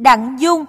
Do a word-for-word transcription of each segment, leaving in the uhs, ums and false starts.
Đặng Dung.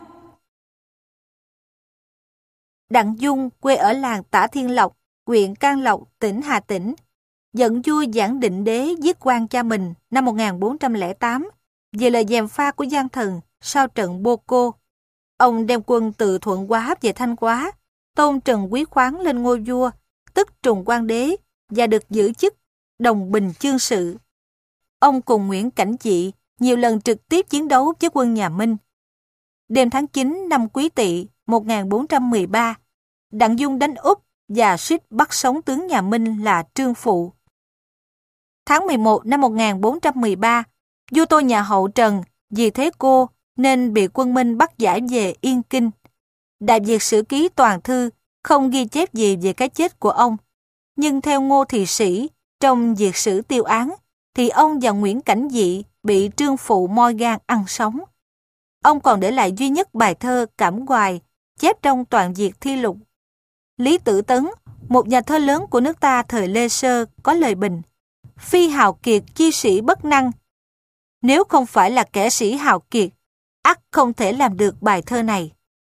Đặng Dung quê ở làng Tả Thiên Lộc, huyện Can Lộc, tỉnh Hà Tĩnh. Giận vua Giảng Định Đế giết quan cha mình năm một nghìn bốn trăm lẻ tám về lời gièm pha của gian thần sau trận Bô Cô. Ông đem quân từ Thuận Hóa về Thanh Hóa, tôn Trần Quý Khoáng lên ngôi vua, tức Trùng Quang Đế, và được giữ chức Đồng Bình Chương Sự. Ông cùng Nguyễn Cảnh Dị nhiều lần trực tiếp chiến đấu với quân nhà Minh. Đêm tháng chín năm Quý Tỵ một nghìn bốn trăm mười ba, Đặng Dung đánh Úp và suýt bắt sống tướng nhà Minh là Trương Phụ. Tháng mười một năm một nghìn bốn trăm mười ba, vua tôi nhà Hậu Trần vì thế cô nên bị quân Minh bắt giải về Yên Kinh. Đại Việt Sử Ký Toàn Thư không ghi chép gì về cái chết của ông, nhưng theo Ngô Thị Sĩ trong Việt Sử Tiêu Án thì ông và Nguyễn Cảnh Dị bị Trương Phụ moi gan ăn sống. Ông còn để lại duy nhất bài thơ Cảm Hoài chép trong Toàn Việt Thi Lục. Lý Tử Tấn, một nhà thơ lớn của nước ta thời Lê Sơ, có lời bình: phi hào kiệt chi sĩ bất năng. Nếu không phải là kẻ sĩ hào kiệt, ắt không thể làm được bài thơ này.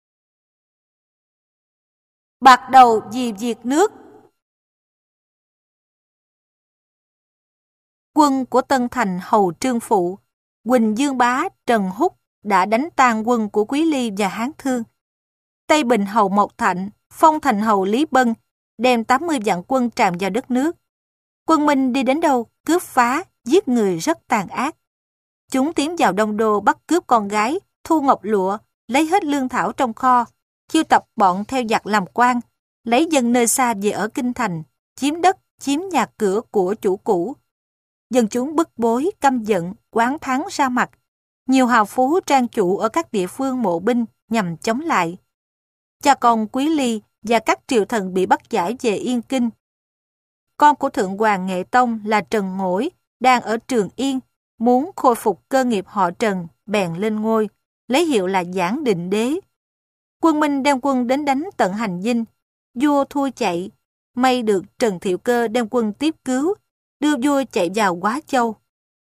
Bạc đầu vì việc nước. Quân của Tân Thành hầu Trương Phụ, Quỳnh Dương Bá, Trần Húc đã đánh tan quân của Quý Ly và Hán Thương. Tây Bình hầu Mộc Thạnh, Phong Thành hầu Lý Bân đem tám mươi vạn quân tràn vào đất nước. Quân Minh đi đến đâu, cướp phá, giết người rất tàn ác. Chúng tiến vào Đông Đô bắt cướp con gái, thu ngọc lụa, lấy hết lương thảo trong kho, chiêu tập bọn theo giặc làm quan, lấy dân nơi xa về ở kinh thành, chiếm đất, chiếm nhà cửa của chủ cũ. Dân chúng bức bối, căm giận, oán thắng ra mặt. Nhiều hào phú trang chủ ở các địa phương mộ binh nhằm chống lại. Cha con Quý Ly và các triều thần bị bắt giải về Yên Kinh. Con của Thượng Hoàng Nghệ Tông là Trần Ngỗi đang ở Trường Yên, muốn khôi phục cơ nghiệp họ Trần, bèn lên ngôi, lấy hiệu là Giảng Định Đế. Quân Minh đem quân đến đánh tận Hành Dinh, vua thua chạy, may được Trần Thiệu Cơ đem quân tiếp cứu, đưa vua chạy vào Hóa Châu.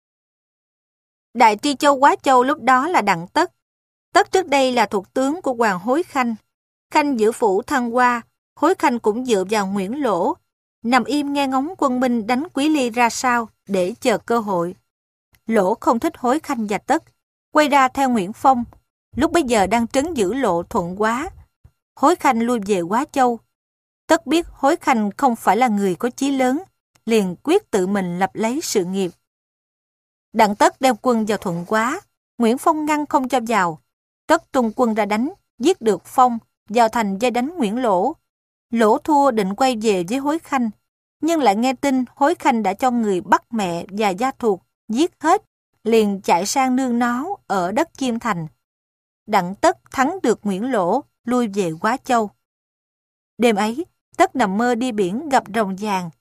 Đại tri châu Hóa Châu lúc đó là Đặng Tất. Tất trước đây là thuộc tướng của Hoàng Hối Khanh. Khanh giữ phủ Thăng Hoa, Hối Khanh cũng dựa vào Nguyễn Lỗ, nằm im nghe ngóng quân Minh đánh Quý Ly ra sao để chờ cơ hội. Lỗ không thích Hối Khanh và Tất, quay ra theo Nguyễn Phong, lúc bấy giờ đang trấn giữ lộ Thuận Hóa. Hối Khanh lui về Hóa Châu. Tất biết Hối Khanh không phải là người có chí lớn, liền quyết tự mình lập lấy sự nghiệp. Đặng Tất đem quân vào Thuận Hóa, Nguyễn Phong ngăn không cho vào. Tất tung quân ra đánh, giết được Phong, vào thành vây đánh Nguyễn Lỗ. Lỗ thua định quay về với Hối Khanh, nhưng lại nghe tin Hối Khanh đã cho người bắt mẹ và gia thuộc, giết hết, liền chạy sang nương náu ở đất Chiêm Thành. Đặng Tất thắng được Nguyễn Lỗ, lui về Hóa Châu. Đêm ấy, Tất nằm mơ đi biển gặp rồng vàng.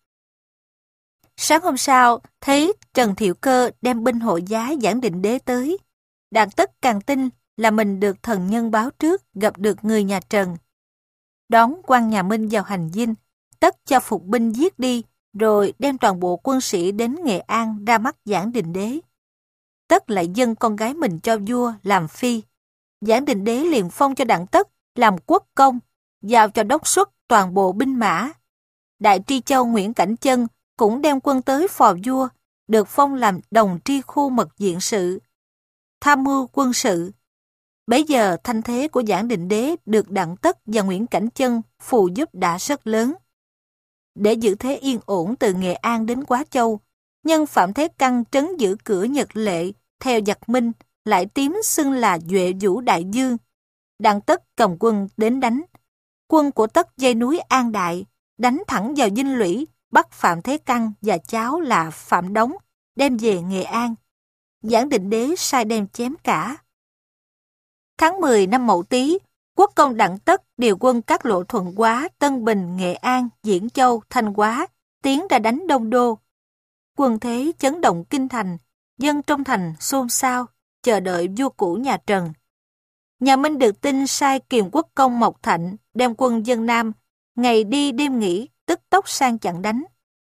Sáng hôm sau, thấy Trần Thiệu Cơ đem binh hộ giá Giảng Định Đế tới. Đặng Tất càng tin là mình được thần nhân báo trước gặp được người nhà Trần. Đón quan nhà Minh vào Hành Dinh, Tất cho phục binh giết đi, rồi đem toàn bộ quân sĩ đến Nghệ An ra mắt Giảng Định Đế. Tất lại dâng con gái mình cho vua làm phi. Giảng Định Đế liền phong cho Đặng Tất làm quốc công, giao cho đốc xuất toàn bộ binh mã. Đại tri châu Nguyễn Cảnh Chân cũng đem quân tới phò vua, được phong làm đồng tri khu mật diện sự, tham mưu quân sự. Bấy giờ thanh thế của Giảng Định Đế được Đặng Tất và Nguyễn Cảnh Chân phù giúp đã rất lớn. Để giữ thế yên ổn từ Nghệ An đến Hóa Châu, nhân Phạm Thế Căn trấn giữ cửa Nhật Lệ theo giặc Minh lại tím xưng là Duệ Vũ Đại Dương. Đặng Tất cầm quân đến đánh. Quân của Tất dây núi An Đại, đánh thẳng vào Dinh Lũy, bắt Phạm Thế Căn và cháu là Phạm Đống, đem về Nghệ An. Giảng Định Đế sai đem chém cả. Tháng mười năm Mậu Tý, quốc công Đặng Tất điều quân các lộ Thuận Hóa, Tân Bình, Nghệ An, Diễn Châu, Thanh Hóa, tiến ra đánh Đông Đô. Quân thế chấn động kinh thành, dân trong thành xôn xao, chờ đợi vua cũ nhà Trần. Nhà Minh được tin sai kiềm quốc công Mộc Thạnh đem quân dân Nam, ngày đi đêm nghỉ, tức tốc sang chặn đánh.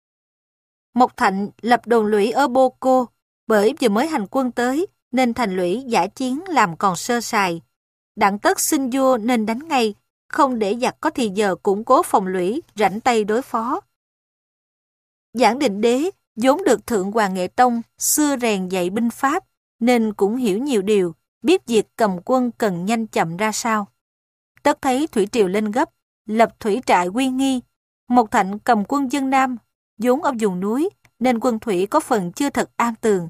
Mộc Thạnh lập đồn lũy ở Bô Cô, bởi vừa mới hành quân tới nên thành lũy giải chiến làm còn sơ sài, Đặng Tất xin vua nên đánh ngay, không để giặc có thì giờ củng cố phòng lũy, rảnh tay đối phó. Giảng Định Đế vốn được Thượng Hoàng Nghệ Tông xưa rèn dạy binh pháp, nên cũng hiểu nhiều điều, biết việc cầm quân cần nhanh chậm ra sao. Tất thấy thủy triều lên gấp, lập thủy trại uy nghi. Mộc Thạnh cầm quân dân Nam, vốn ở vùng núi, nên quân thủy có phần chưa thật an tường.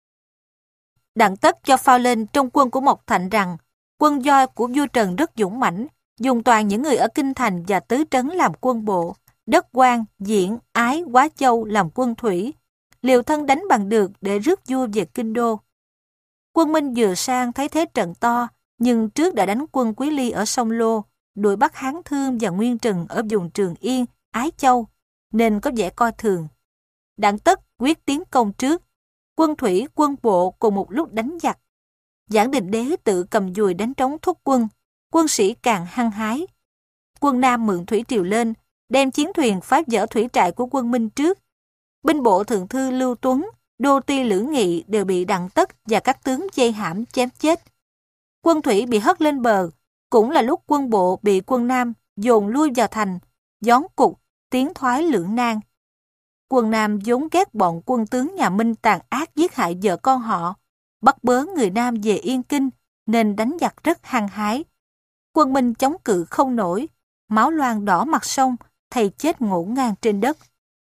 Đặng Tất cho phao lên trong quân của Mộc Thạnh rằng quân Voi của vua Trần rất dũng mãnh, dùng toàn những người ở Kinh Thành và Tứ Trấn làm quân bộ, Đất Quan, Diễn, Ái, Quá Châu làm quân thủy, liều thân đánh bằng được để rước vua về Kinh Đô. Quân Minh vừa sang thấy thế trận to, nhưng trước đã đánh quân Quý Ly ở sông Lô, đuổi bắt Hán Thương và Nguyên Trừng ở vùng Trường Yên, Ái Châu, nên có vẻ coi thường. Đặng Tất quyết tiến công trước, quân thủy, quân bộ cùng một lúc đánh giặc. Giảng Định Đế tự cầm dùi đánh trống thúc quân, quân sĩ càng hăng hái. Quân Nam mượn thủy triều lên, đem chiến thuyền phá vỡ thủy trại của quân Minh trước. Binh bộ thượng thư Lưu Tuấn, đô ti Lữ Nghị đều bị Đặng Tất và các tướng dây hãm chém chết. Quân thủy bị hất lên bờ, cũng là lúc quân bộ bị quân Nam dồn lui vào thành, gión cục, tiến thoái lưỡng nan. Quân Nam vốn ghét bọn quân tướng nhà Minh tàn ác giết hại vợ con họ, bắt bớ người Nam về Yên Kinh, nên đánh giặc rất hăng hái. Quân Minh chống cự không nổi, máu loang đỏ mặt sông, thầy chết ngổn ngang trên đất.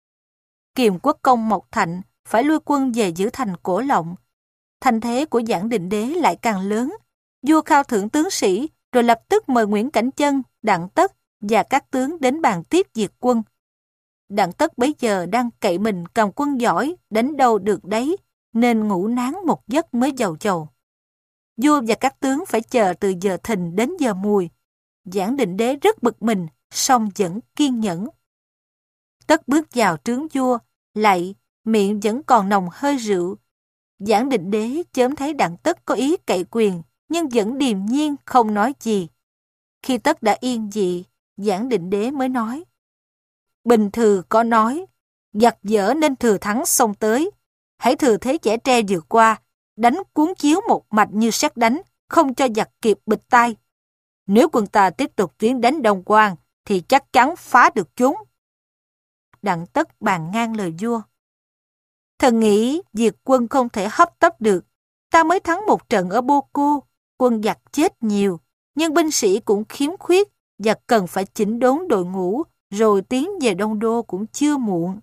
Kiềm quốc công Mộc Thạnh phải lui quân về giữ thành Cổ Lộng. Thành thế của Giảng Định Đế lại càng lớn. Vua khao thưởng tướng sĩ, rồi lập tức mời Nguyễn Cảnh Chân, Đặng Tất và các tướng đến bàn tiếp diệt quân. Đặng Tất bấy giờ đang cậy mình cầm quân giỏi, đánh đâu được đấy, nên ngủ nán một giấc mới giàu chầu. Vua và các tướng phải chờ từ giờ thìn đến giờ mùi. Giảng Định Đế rất bực mình, song vẫn kiên nhẫn. Tất bước vào trướng vua, lạy, miệng vẫn còn nồng hơi rượu. Giảng Định Đế chớm thấy Đặng Tất có ý cậy quyền, nhưng vẫn điềm nhiên không nói gì. Khi Tất đã yên dị, Giảng Định Đế mới nói: Bình Thừa có nói, giặc dở nên thừa thắng xông tới. Hãy thừa thế chẻ tre vượt qua, đánh cuốn chiếu một mạch như sét đánh, không cho giặc kịp bịch tai. Nếu quân ta tiếp tục tiến đánh Đông Quan, thì chắc chắn phá được chúng. Đặng Tất bàn ngang lời vua: Thần nghĩ việc quân không thể hấp tấp được. Ta mới thắng một trận ở Bô Cô, quân giặc chết nhiều, nhưng binh sĩ cũng khiếm khuyết và cần phải chỉnh đốn đội ngũ, rồi tiến về Đông Đô cũng chưa muộn.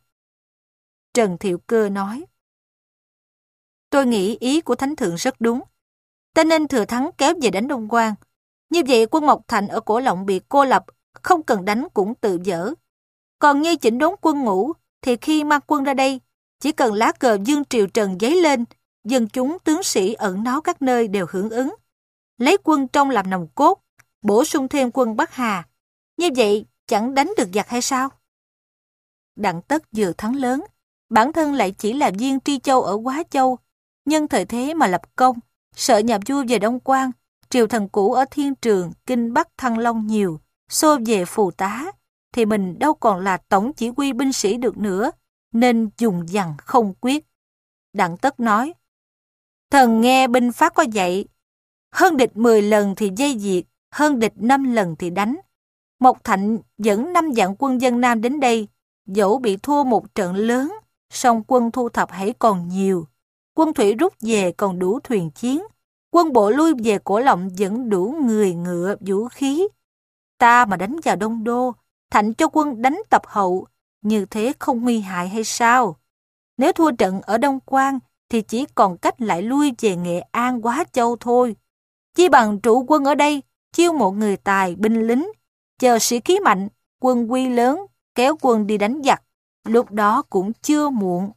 Trần Thiệu Cơ nói: Tôi nghĩ ý của Thánh Thượng rất đúng. Ta nên thừa thắng kéo về đánh Đông Quan. Như vậy quân Mộc Thạnh ở Cổ Lộng bị cô lập, không cần đánh cũng tự dỡ. Còn như chỉnh đốn quân ngũ, thì khi mang quân ra đây, chỉ cần lá cờ Dương Triều Trần giấy lên, dân chúng tướng sĩ ẩn náu các nơi đều hưởng ứng. Lấy quân trong làm nòng cốt, bổ sung thêm quân Bắc Hà. Như vậy chẳng đánh được giặc hay sao? Đặng Tất vừa thắng lớn, bản thân lại chỉ là viên tri châu ở Quá Châu, nhân thời thế mà lập công, sợ nhà vua về Đông Quan, triều thần cũ ở Thiên Trường, Kinh Bắc Thăng Long nhiều, xô về phù tá, thì mình đâu còn là tổng chỉ huy binh sĩ được nữa, nên dùng dằn không quyết. Đặng Tất nói: Thần nghe binh pháp có dạy, hơn địch mười lần thì dây diệt, hơn địch năm lần thì đánh. Mộc Thạnh dẫn năm vạn quân dân Nam đến đây, dẫu bị thua một trận lớn, song quân thu thập hãy còn nhiều. Quân thủy rút về còn đủ thuyền chiến, quân bộ lui về Cổ Lộng vẫn đủ người ngựa vũ khí. Ta mà đánh vào Đông Đô, Thạnh cho quân đánh tập hậu, như thế không nguy hại hay sao? Nếu thua trận ở Đông Quan, thì chỉ còn cách lại lui về Nghệ An, Quá Châu thôi. Chi bằng trụ quân ở đây, chiêu mộ người tài, binh lính, chờ sĩ khí mạnh, quân quy lớn, kéo quân đi đánh giặc, lúc đó cũng chưa muộn.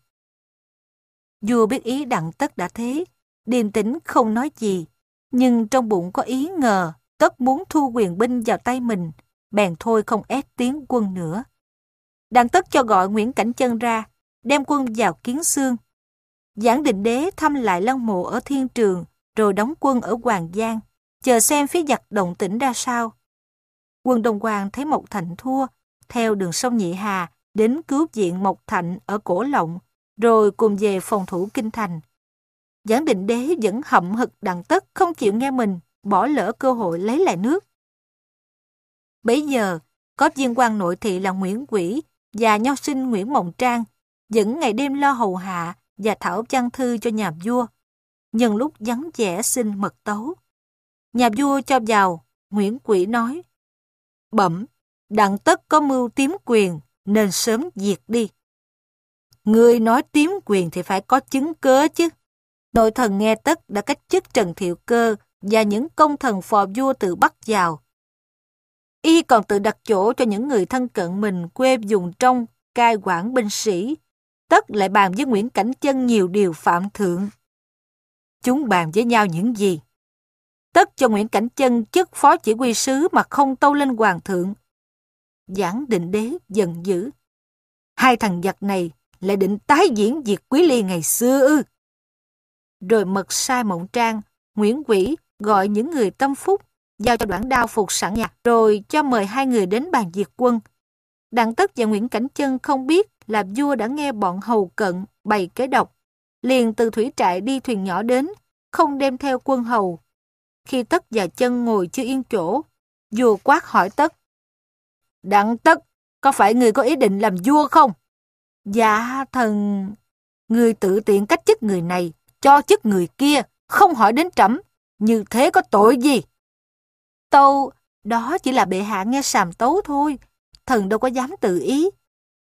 Vua biết ý Đặng Tất đã thế, điềm tĩnh không nói gì, nhưng trong bụng có ý ngờ Tất muốn thu quyền binh vào tay mình, bèn thôi không ép tiến quân nữa. Đặng Tất cho gọi Nguyễn Cảnh Chân ra, đem quân vào Kiến Xương. Giảng Định Đế thăm lại lăng mộ ở Thiên Trường, rồi đóng quân ở Hoàng Giang, chờ xem phía giặc động tĩnh ra sao. Quân Đông Quan thấy Mộc Thạnh thua, theo đường sông Nhị Hà đến cứu viện Mộc Thạnh ở Cổ Lộng, rồi cùng về phòng thủ Kinh Thành. Giảng Định Đế vẫn hậm hực Đặng Tất không chịu nghe mình, bỏ lỡ cơ hội lấy lại nước. Bấy giờ, có viên quan nội thị là Nguyễn Quỹ và nho sinh Nguyễn Mộng Trang vẫn ngày đêm lo hầu hạ và thảo văn thư cho nhà vua. Nhân lúc vắng vẻ xin mật tấu. Nhà vua cho vào, Nguyễn Quỹ nói: Bẩm, Đặng Tất có mưu tiếm quyền nên sớm diệt đi. Ngươi nói tiếm quyền thì phải có chứng cớ chứ. Nội thần nghe Tất đã cách chức Trần Thiệu Cơ và những công thần phò vua tự bắt vào. Y còn tự đặt chỗ cho những người thân cận mình quê vùng trong cai quản binh sĩ. Tất lại bàn với Nguyễn Cảnh Chân nhiều điều phạm thượng. Chúng bàn với nhau những gì? Tất cho Nguyễn Cảnh Chân chức phó chỉ huy sứ mà không tâu lên hoàng thượng. Giảng Định Đế giận dữ. Hai thằng giặc này lại định tái diễn việc Quý Ly ngày xưa ư? Rồi mật sai Mộng Trang, Nguyễn Quỹ gọi những người tâm phúc, giao cho Đoạn Đao phục sẵn nhạc, rồi cho mời hai người đến bàn diệt quân. Đặng Tất và Nguyễn Cảnh Chân không biết là vua đã nghe bọn hầu cận bày kế độc, liền từ thủy trại đi thuyền nhỏ đến, không đem theo quân hầu. Khi Tất và Chân ngồi chưa yên chỗ, vua quát hỏi Tất: Đặng Tất, có phải người có ý định làm vua không? Dạ thần... Người tự tiện cách chức người này, cho chức người kia, không hỏi đến trẫm, như thế có tội gì? Tâu, đó chỉ là bệ hạ nghe sàm tấu thôi, thần đâu có dám tự ý.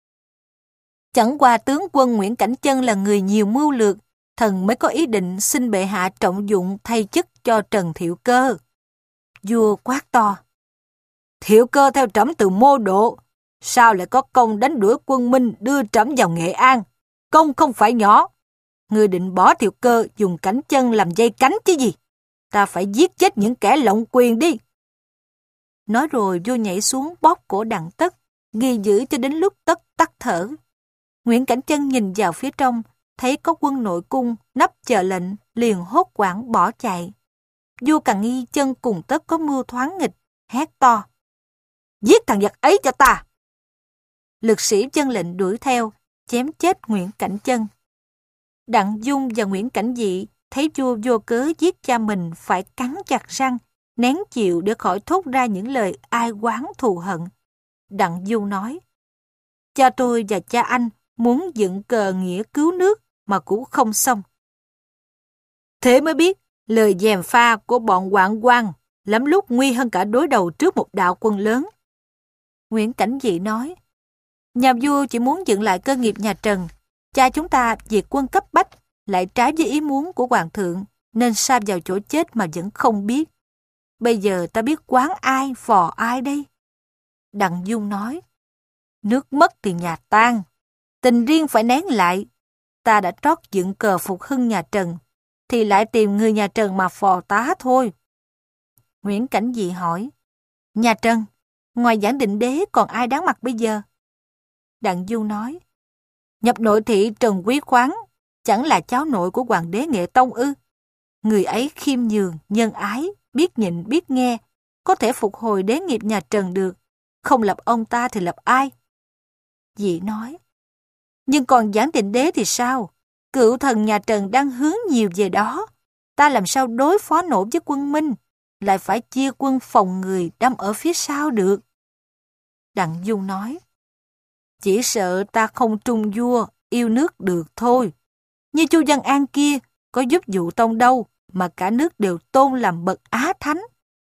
Chẳng qua tướng quân Nguyễn Cảnh Chân là người nhiều mưu lược, thần mới có ý định xin bệ hạ trọng dụng thay chức cho Trần Thiệu Cơ. Vua quát to: Thiệu Cơ theo trẫm từ Mô Độ, sao lại có công đánh đuổi quân Minh đưa trẫm vào Nghệ An? Công không phải nhỏ. Người định bỏ Thiệu Cơ dùng Cảnh Chân làm dây cánh chứ gì? Ta phải giết chết những kẻ lộng quyền đi. Nói rồi vua nhảy xuống bóp cổ Đặng Tất, ghi giữ cho đến lúc Tất tắt thở. Nguyễn Cảnh Chân nhìn vào phía trong, thấy có quân nội cung nấp chờ lệnh, liền hốt hoảng bỏ chạy. Vua càng nghi Chân cùng Tất có mưu thoáng nghịch, hét to: Giết thằng giặc ấy cho ta! Lực sĩ dân lệnh đuổi theo, chém chết Nguyễn Cảnh Chân. Đặng Dung và Nguyễn Cảnh Dị thấy vua vô cớ giết cha mình phải cắn chặt răng, nén chịu để khỏi thốt ra những lời ai oán thù hận. Đặng Dung nói: Cha tôi và cha anh muốn dựng cờ nghĩa cứu nước mà cũng không xong. Thế mới biết lời gièm pha của bọn hoạn quan lắm lúc nguy hơn cả đối đầu trước một đạo quân lớn. Nguyễn Cảnh Dị nói: Nhà vua chỉ muốn dựng lại cơ nghiệp nhà Trần. Cha chúng ta diệt quân cấp bách, lại trái với ý muốn của hoàng thượng, nên sa vào chỗ chết mà vẫn không biết. Bây giờ ta biết quán ai, phò ai đây? Đặng Dung nói: Nước mất thì nhà tan, tình riêng phải nén lại. Ta đã trót dựng cờ phục hưng nhà Trần, thì lại tìm người nhà Trần mà phò tá thôi. Nguyễn Cảnh Dị hỏi: Nhà Trần, ngoài Giảng Định Đế còn ai đáng mặt bây giờ? Đặng Dung nói: Nhập nội thị Trần Quý Khoáng, chẳng là cháu nội của hoàng đế Nghệ Tông ư? Người ấy khiêm nhường, nhân ái, biết nhịn biết nghe, có thể phục hồi đế nghiệp nhà Trần được. Không lập ông ta thì lập ai? Dị nói: Nhưng còn Giảng Định Đế thì sao? Cựu thần nhà Trần đang hướng nhiều về đó. Ta làm sao đối phó nổi với quân Minh, lại phải chia quân phòng người đâm ở phía sau được? Đặng Dung nói: Chỉ sợ ta không trung vua, yêu nước được thôi. Như Chu Văn An kia, có giúp Dụ Tông đâu mà cả nước đều tôn làm bậc á thánh.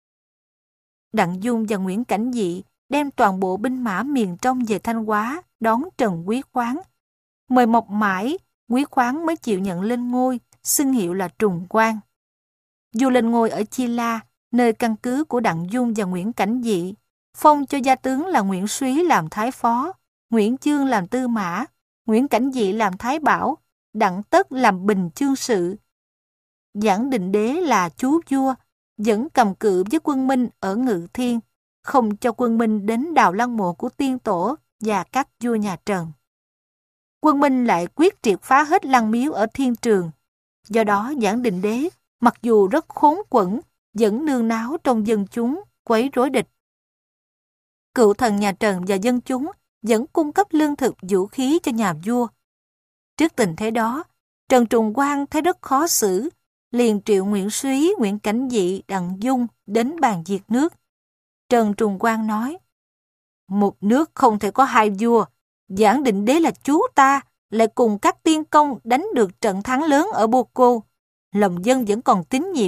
Đặng Dung và Nguyễn Cảnh Dị đem toàn bộ binh mã miền trong về Thanh Hóa đón Trần Quý Khoáng. Mời mọc mãi, Quý Khoáng mới chịu nhận lên ngôi, xưng hiệu là Trùng Quan. Vua lên ngôi ở Chi La, nơi căn cứ của Đặng Dung và Nguyễn Cảnh Dị, phong cho gia tướng là Nguyễn Súy làm thái phó, Nguyễn Chương làm tư mã, Nguyễn Cảnh Dị làm thái bảo, Đặng Tất làm bình chương sự. Giảng Định Đế là chú vua, vẫn cầm cự với quân Minh ở Ngự Thiên, không cho quân Minh đến đào lăng mộ của tiên tổ và các vua nhà Trần. Quân Minh lại quyết triệt phá hết lăng miếu ở Thiên Trường. Do đó Giảng Định Đế, mặc dù rất khốn quẫn, vẫn nương náo trong dân chúng, quấy rối địch. Cựu thần nhà Trần và dân chúng vẫn cung cấp lương thực vũ khí cho nhà vua. Trước tình thế đó, Trần Trùng Quang thấy rất khó xử, liền triệu Nguyễn Súy, Nguyễn Cảnh Dị, Đặng Dung đến bàn diệt nước. Trần Trùng Quang nói, một nước không thể có hai vua, Giảng Định Đế là chú ta, lại cùng các tiên công đánh được trận thắng lớn ở Bô Cô. Lòng dân vẫn còn tín nhiệm.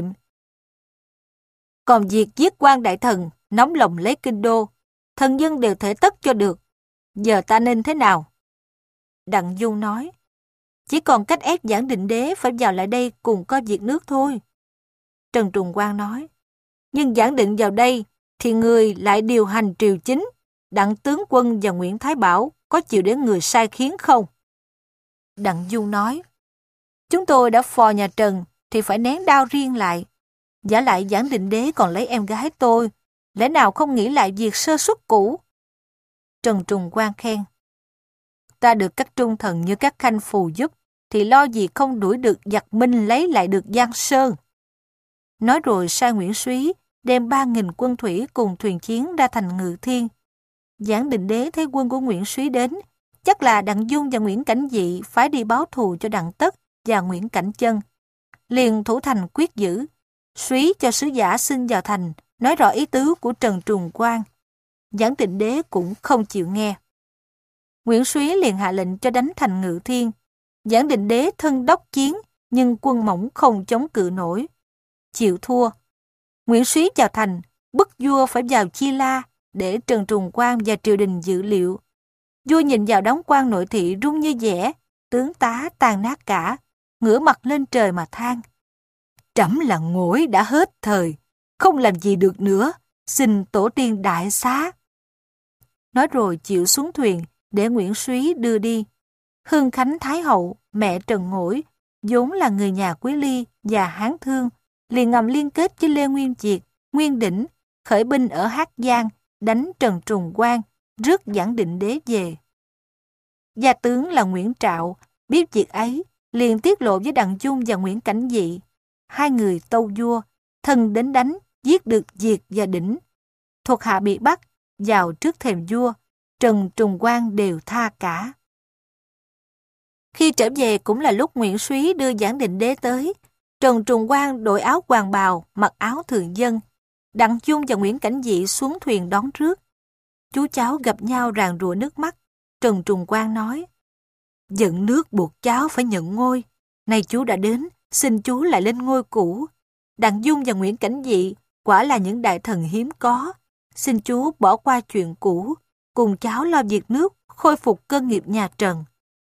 Còn việc giết quan đại thần, nóng lòng lấy kinh đô, thần dân đều thể tất cho được. Giờ ta nên thế nào? Đặng Dung nói, chỉ còn cách ép Giảng Định Đế phải vào lại đây cùng coi việc nước thôi. Trần Trùng Quang nói, nhưng Giảng Định vào đây thì người lại điều hành triều chính, Đặng tướng quân và Nguyễn Thái Bảo có chịu để người sai khiến không? Đặng Dung nói, chúng tôi đã phò nhà Trần thì phải nén đao riêng lại. Giả lại Giảng Định Đế còn lấy em gái tôi, lẽ nào không nghĩ lại việc sơ suất cũ? Trần Trùng Quang khen, ta được các trung thần như các khanh phù giúp, thì lo gì không đuổi được giặc Minh lấy lại được Giang Sơn. Nói rồi sai Nguyễn Súy đem ba nghìn quân thủy cùng thuyền chiến ra thành Ngự Thiên. Giảng Định Đế thấy quân của Nguyễn Súy đến, chắc là Đặng Dung và Nguyễn Cảnh Dị phái đi báo thù cho Đặng Tất và Nguyễn Cảnh Chân. Liền thủ thành quyết giữ, Súy cho sứ giả xin vào thành, nói rõ ý tứ của Trần Trùng Quang. Giảng Định Đế cũng không chịu nghe. Nguyễn Súy liền hạ lệnh cho đánh thành Ngự Thiên. Giảng Định Đế thân đốc chiến, nhưng quân mỏng không chống cự nổi. Chịu thua. Nguyễn Súy vào thành, bức vua phải vào Chi La để Trần Trùng Quang và triều đình dự liệu. Vua nhìn vào đóng quan nội thị rung như dẻ, tướng tá tan nát cả, ngửa mặt lên trời mà than. Trẫm là ngỗi đã hết thời, không làm gì được nữa, xin tổ tiên đại xá. Nói rồi chịu xuống thuyền để Nguyễn Súy đưa đi. Hương Khánh Thái Hậu, mẹ Trần Ngỗi, vốn là người nhà Quý Ly và Hán Thương, liền ngầm liên kết với Lê Nguyên Chiệt, Nguyên Đỉnh, khởi binh ở Hắc Giang, đánh Trần Trùng Quang, rước Giảng Định Đế về. Gia tướng là Nguyễn Trạo, biết việc ấy, liền tiết lộ với Đặng Dung và Nguyễn Cảnh Dị. Hai người tâu vua, thân đến đánh, giết được Diệt và Đỉnh. Thuộc hạ bị bắt, vào trước thềm vua, Trần Trùng Quang đều tha cả. Khi trở về cũng là lúc Nguyễn Súy đưa Giảng Định Đế tới. Trần Trùng Quang đội áo hoàng bào, mặc áo thường dân. Đặng Dung và Nguyễn Cảnh Dị xuống thuyền đón rước. Chú cháu gặp nhau ràn rụa nước mắt. Trần Trùng Quang nói, giận nước buộc cháu phải nhận ngôi. Nay chú đã đến, xin chú lại lên ngôi cũ. Đặng Dung và Nguyễn Cảnh Dị quả là những đại thần hiếm có. Xin chú bỏ qua chuyện cũ, cùng cháu lo việc nước, khôi phục cơ nghiệp nhà Trần.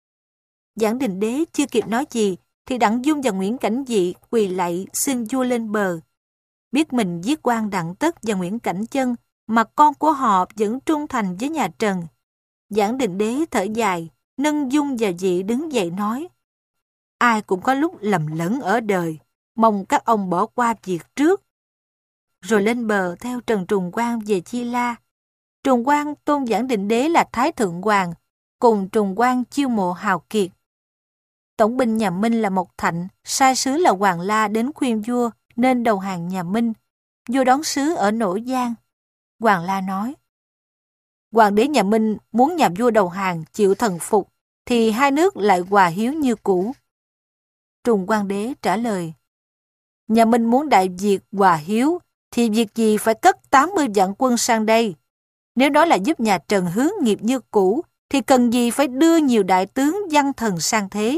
Giảng Định Đế chưa kịp nói gì, thì Đặng Dung và Nguyễn Cảnh Dị quỳ lạy xin vua lên bờ. Biết mình giết quan Đặng Tất và Nguyễn Cảnh Chân, mà con của họ vẫn trung thành với nhà Trần. Giảng Định Đế thở dài, nâng Dung và Dị đứng dậy nói, ai cũng có lúc lầm lẫn ở đời, mong các ông bỏ qua việc trước. Rồi lên bờ theo Trần Trùng Quang về Chi La. Trùng Quang tôn Giảng Định Đế là Thái Thượng Hoàng, cùng Trùng Quang chiêu mộ hào kiệt. Tổng binh nhà Minh là Mộc Thạnh, sai sứ là Hoàng La đến khuyên vua nên đầu hàng nhà Minh. Vua đón sứ ở Nỗ Giang. Hoàng La nói, Hoàng đế nhà Minh muốn nhà vua đầu hàng chịu thần phục, thì hai nước lại hòa hiếu như cũ. Trùng Quang đế trả lời, nhà Minh muốn Đại Việt hòa hiếu, thì việc gì phải cất tám mươi vạn quân sang đây? Nếu đó là giúp nhà Trần hướng nghiệp như cũ, thì cần gì phải đưa nhiều đại tướng văn thần sang thế?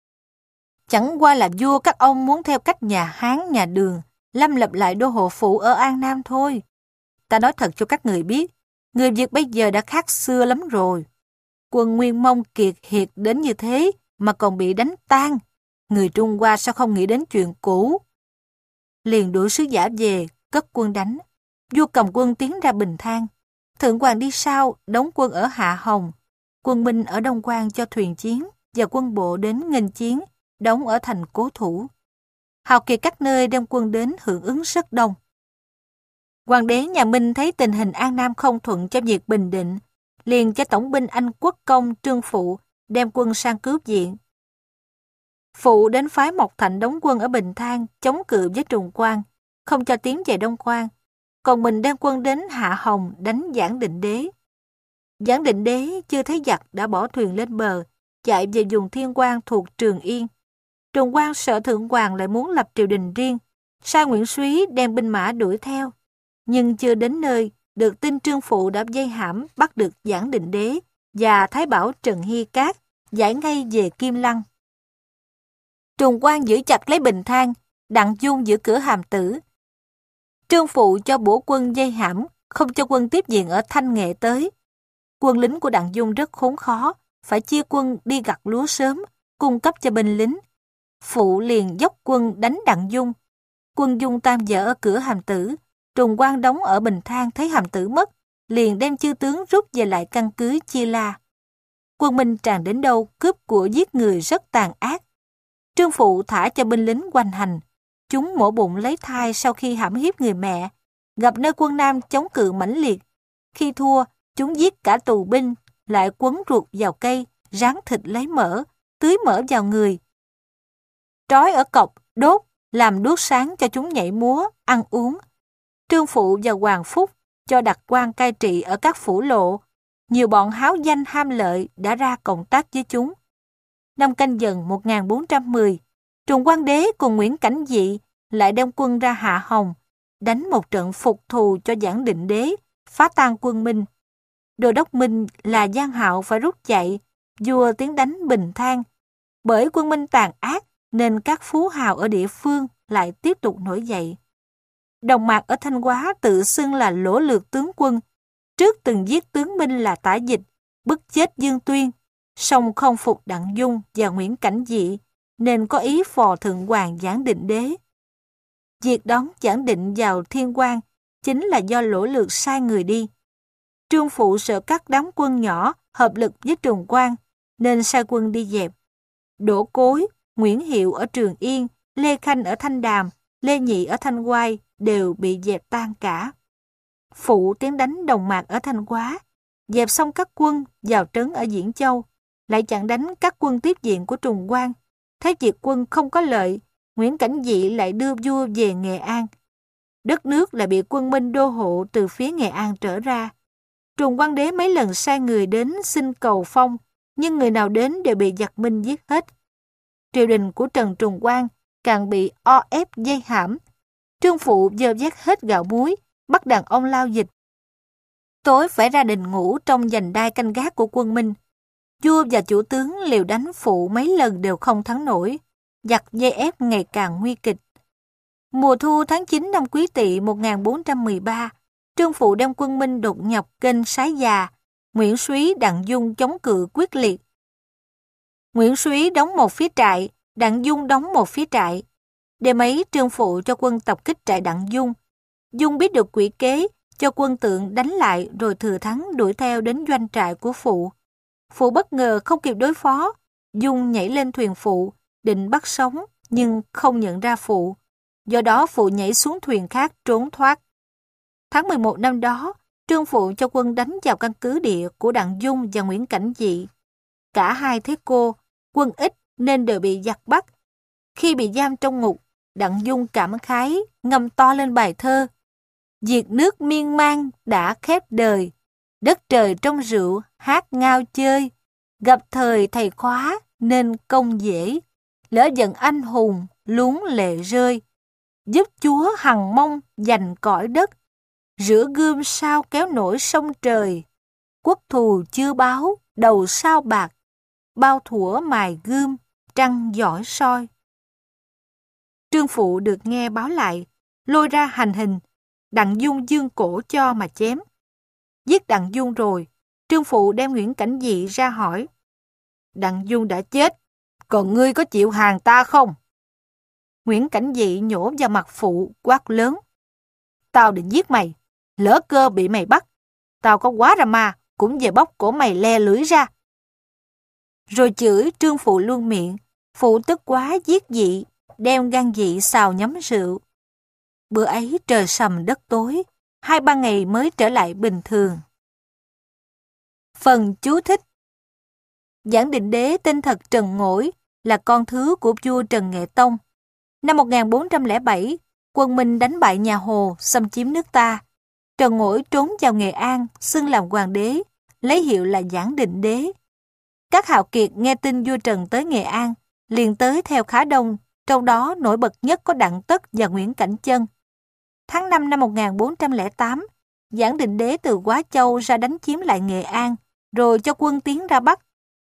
Chẳng qua là vua các ông muốn theo cách nhà Hán, nhà Đường, lâm lập lại đô hộ phủ ở An Nam thôi. Ta nói thật cho các người biết, người Việt bây giờ đã khác xưa lắm rồi. Quân Nguyên Mông kiệt hiệt đến như thế mà còn bị đánh tan. Người Trung Hoa sao không nghĩ đến chuyện cũ? Liền đuổi sứ giả về, cất quân đánh. Vua cầm quân tiến ra Bình Thang. Thượng Hoàng đi sau, đóng quân ở Hạ Hồng. Quân Minh ở Đông Quan cho thuyền chiến, và quân bộ đến nghênh chiến, đóng ở thành Cố Thủ. Hào kiệt các nơi đem quân đến hưởng ứng rất đông. Hoàng đế nhà Minh thấy tình hình An Nam không thuận cho việc bình định, liền cho tổng binh Anh Quốc công Trương Phụ đem quân sang cứu viện. Phụ đến phái Mộc Thạnh đóng quân ở Bình Thang chống cự với Trùng Quang, không cho tiến về Đông Quan, còn mình đem quân đến Hạ Hồng đánh Giảng Định Đế. Giảng Định Đế chưa thấy giặc đã bỏ thuyền lên bờ, chạy về vùng Thiên Quang thuộc Trường Yên. Trùng Quang sợ Thượng Hoàng lại muốn lập triều đình riêng, sai Nguyễn Súy đem binh mã đuổi theo. Nhưng chưa đến nơi, được tin Trương Phụ đã vây hãm bắt được Giảng Định Đế và Thái Bảo Trần Hy Cát, giải ngay về Kim Lăng. Trùng Quang giữ chặt lấy Bình Thang, Đặng Dung giữ cửa Hàm Tử. Trương Phụ cho bổ quân vây hãm, không cho quân tiếp diện ở Thanh Nghệ tới. Quân lính của Đặng Dung rất khốn khó, phải chia quân đi gặt lúa sớm, cung cấp cho binh lính. Phụ liền dốc quân đánh Đặng Dung. Quân Dung tan vỡ ở cửa Hàm Tử. Trùng Quang đóng ở Bình Thang thấy Hàm Tử mất, liền đem chư tướng rút về lại căn cứ Chia La. Quân Minh tràn đến đâu, cướp của giết người rất tàn ác. Trương Phụ thả cho binh lính quanh hành. Chúng mổ bụng lấy thai sau khi hãm hiếp người mẹ. Gặp nơi quân Nam chống cự mãnh liệt. Khi thua, chúng giết cả tù binh, lại quấn ruột vào cây, rán thịt lấy mỡ, tưới mỡ vào người. Trói ở cọc, đốt, làm đuốc sáng cho chúng nhảy múa, ăn uống. Trương Phụ và Hoàng Phúc cho đặt quan cai trị ở các phủ lộ. Nhiều bọn háo danh ham lợi đã ra cộng tác với chúng. Năm Canh Dần một nghìn bốn trăm mười, Trùng Quang Đế cùng Nguyễn Cảnh Dị lại đem quân ra Hạ Hồng, đánh một trận phục thù cho Giảng Định Đế, phá tan quân Minh. Đô đốc Minh là Giang Hạo phải rút chạy, vua tiến đánh Bình Thang. Bởi quân Minh tàn ác nên các phú hào ở địa phương lại tiếp tục nổi dậy. Đồng Mạc ở Thanh Hóa tự xưng là Lỗ Lược tướng quân, trước từng giết tướng Minh là Tả Dịch, bức chết Dương Tuyên, song không phục Đặng Dung và Nguyễn Cảnh Dị, nên có ý phò Thượng Hoàng Giảng Định Đế. Việc đón Giảng Định vào Thiên Quang chính là do Lỗ Lược sai người đi. Trương Phụ sợ các đám quân nhỏ hợp lực với Trùng Quang, nên sai quân đi dẹp. Đỗ Cối, Nguyễn Hiệu ở Trường Yên, Lê Khanh ở Thanh Đàm, Lê Nhị ở Thanh Oai đều bị dẹp tan cả. Phụ tiến đánh Đồng Mạc ở Thanh Hóa, dẹp xong các quân vào trấn ở Diễn Châu, lại chặn đánh các quân tiếp diện của Trùng Quang. Thấy việc quân không có lợi, Nguyễn Cảnh Dị lại đưa vua về Nghệ An. Đất nước lại bị quân Minh đô hộ từ phía Nghệ An trở ra. Trùng Quang Đế mấy lần sai người đến xin cầu phong, nhưng người nào đến đều bị giặc Minh giết hết. Triều đình của Trần Trùng Quang càng bị o ép dây hãm. Trương Phụ dơ vét hết gạo muối, bắt đàn ông lao dịch. Tối phải ra đình ngủ trong giành đai canh gác của quân Minh. Vua và chủ tướng liều đánh Phụ mấy lần đều không thắng nổi, giặc dây ép ngày càng nguy kịch. Mùa thu tháng chín năm Quý Tỵ một nghìn bốn trăm mười ba, Trương Phụ đem quân Minh đột nhập kênh Sái Già, Nguyễn Súy, Đặng Dung chống cự quyết liệt. Nguyễn Súy đóng một phía trại, Đặng Dung đóng một phía trại. Đêm ấy Trương Phụ cho quân tập kích trại Đặng Dung. Dung biết được quỷ kế, cho quân Tượng đánh lại rồi thừa thắng đuổi theo đến doanh trại của Phụ. Phụ bất ngờ không kịp đối phó, Dung nhảy lên thuyền Phụ, định bắt sống nhưng không nhận ra Phụ. Do đó Phụ nhảy xuống thuyền khác trốn thoát. Tháng mười một năm đó, Trương Phụ cho quân đánh vào căn cứ địa của Đặng Dung và Nguyễn Cảnh Dị. Cả hai thế cô, quân ít nên đều bị giặc bắt. Khi bị giam trong ngục, Đặng Dung cảm khái, ngâm to lên bài thơ. Diệt nước miên man đã khép đời, đất trời trong rượu hát ngao chơi. Gặp thời thầy khóa nên công dễ, lỡ giận anh hùng luống lệ rơi. Giúp Chúa hằng mong giành cõi đất, rửa gươm sao kéo nổi sông trời. Quốc thù chưa báo, đầu sao bạc, bao thuở mài gươm, trăng giỏi soi. Trương Phụ được nghe báo lại, lôi ra hành hình, Đặng Dung dương cổ cho mà chém. Giết Đặng Dung rồi, Trương Phụ đem Nguyễn Cảnh Dị ra hỏi. Đặng Dung đã chết, còn ngươi có chịu hàng ta không? Nguyễn Cảnh Dị nhổ vào mặt Phụ quát lớn. Tao định giết mày, lỡ cơ bị mày bắt, tao có quá ra ma cũng về bóc cổ mày le lưỡi ra. Rồi chửi Trương Phụ luôn miệng. Phụ tức quá giết Dị, đem gan Dị xào nhắm rượu. Bữa ấy trời sầm đất tối, hai ba ngày mới trở lại bình thường. Phần chú thích: Giảng Định Đế tên thật Trần Ngỗi, là con thứ của vua Trần Nghệ Tông. Năm một nghìn bốn trăm lẻ bảy, quân Minh đánh bại nhà Hồ, xâm chiếm nước ta. Trần Ngỗi trốn vào Nghệ An, xưng làm hoàng đế, lấy hiệu là Giảng Định Đế. Các hào kiệt nghe tin vua Trần tới Nghệ An, liền tới theo khá đông, trong đó nổi bật nhất có Đặng Tất và Nguyễn Cảnh Chân. Tháng năm năm một nghìn bốn trăm lẻ tám, Giảng Định Đế từ Quá Châu ra đánh chiếm lại Nghệ An, rồi cho quân tiến ra Bắc.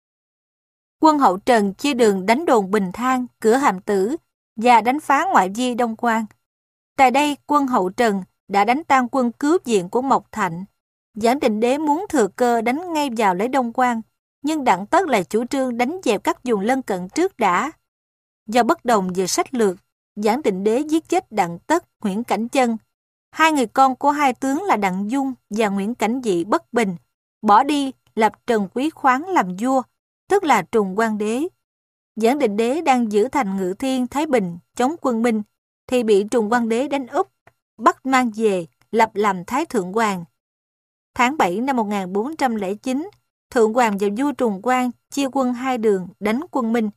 Quân Hậu Trần chia đường đánh đồn Bình Thang, Cửa Hàm Tử và đánh phá ngoại vi Đông Quan. Tại đây, quân Hậu Trần đã đánh tan quân cướp diện của Mộc Thạnh. Giảng Định Đế muốn thừa cơ đánh ngay vào lấy Đông Quan, nhưng Đặng Tất lại chủ trương đánh dẹp các vùng lân cận trước đã. Do bất đồng về sách lược, Giảng Định Đế giết chết Đặng Tất, Nguyễn Cảnh Chân. Hai người con của hai tướng là Đặng Dung và Nguyễn Cảnh Dị bất bình, bỏ đi lập Trần Quý Khoáng làm vua, tức là Trùng Quang Đế. Giảng Định Đế đang giữ thành Ngự Thiên, Thái Bình chống quân Minh, thì bị Trùng Quang Đế đánh úp, bắt mang về, lập làm Thái Thượng Hoàng. Tháng bảy năm một nghìn bốn trăm lẻ chín, Thượng Hoàng và vua Trùng Quang chia quân hai đường đánh quân Minh.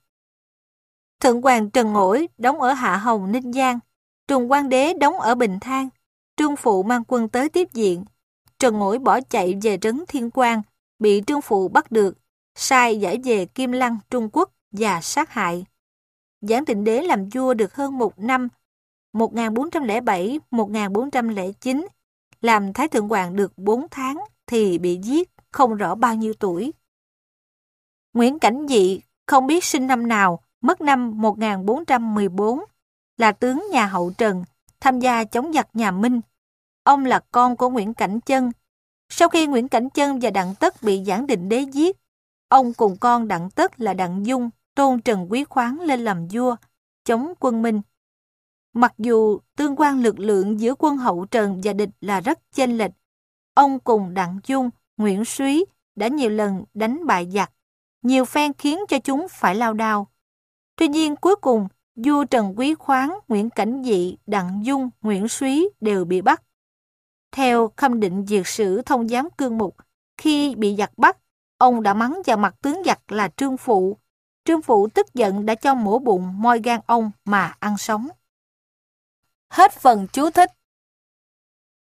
Thượng Hoàng Trần Ngỗi đóng ở Hạ Hồng, Ninh Giang, Trùng Quang Đế đóng ở Bình Thang. Trương Phụ mang quân tới tiếp diện. Trần Ngỗi bỏ chạy về trấn Thiên Quang, bị Trương Phụ bắt được, sai giải về Kim Lăng, Trung Quốc và sát hại. Giảng Định Đế làm vua được hơn một năm, một nghìn bốn trăm lẻ bảy đến một nghìn bốn trăm lẻ chín, làm Thái Thượng Hoàng được bốn tháng thì bị giết, không rõ bao nhiêu tuổi. Nguyễn Cảnh Dị không biết sinh năm nào, mất năm một nghìn bốn trăm mười bốn, là tướng nhà Hậu Trần, tham gia chống giặc nhà Minh. Ông là con của Nguyễn Cảnh Chân. Sau khi Nguyễn Cảnh Chân và Đặng Tất bị Giảng Định Đế giết, ông cùng con Đặng Tất là Đặng Dung tôn Trần Quý Khoáng lên làm vua, chống quân Minh. Mặc dù tương quan lực lượng giữa quân Hậu Trần và địch là rất chênh lệch, ông cùng Đặng Dung, Nguyễn Súy đã nhiều lần đánh bại giặc, nhiều phen khiến cho chúng phải lao đao. Tuy nhiên cuối cùng, vua Trần Quý Khoáng, Nguyễn Cảnh Dị, Đặng Dung, Nguyễn Súy đều bị bắt. Theo Khâm Định Diệt Sử Thông Giám Cương Mục, khi bị giặc bắt, ông đã mắng vào mặt tướng giặc là Trương Phụ. Trương Phụ tức giận đã cho mổ bụng moi gan ông mà ăn sống. Hết phần chú thích.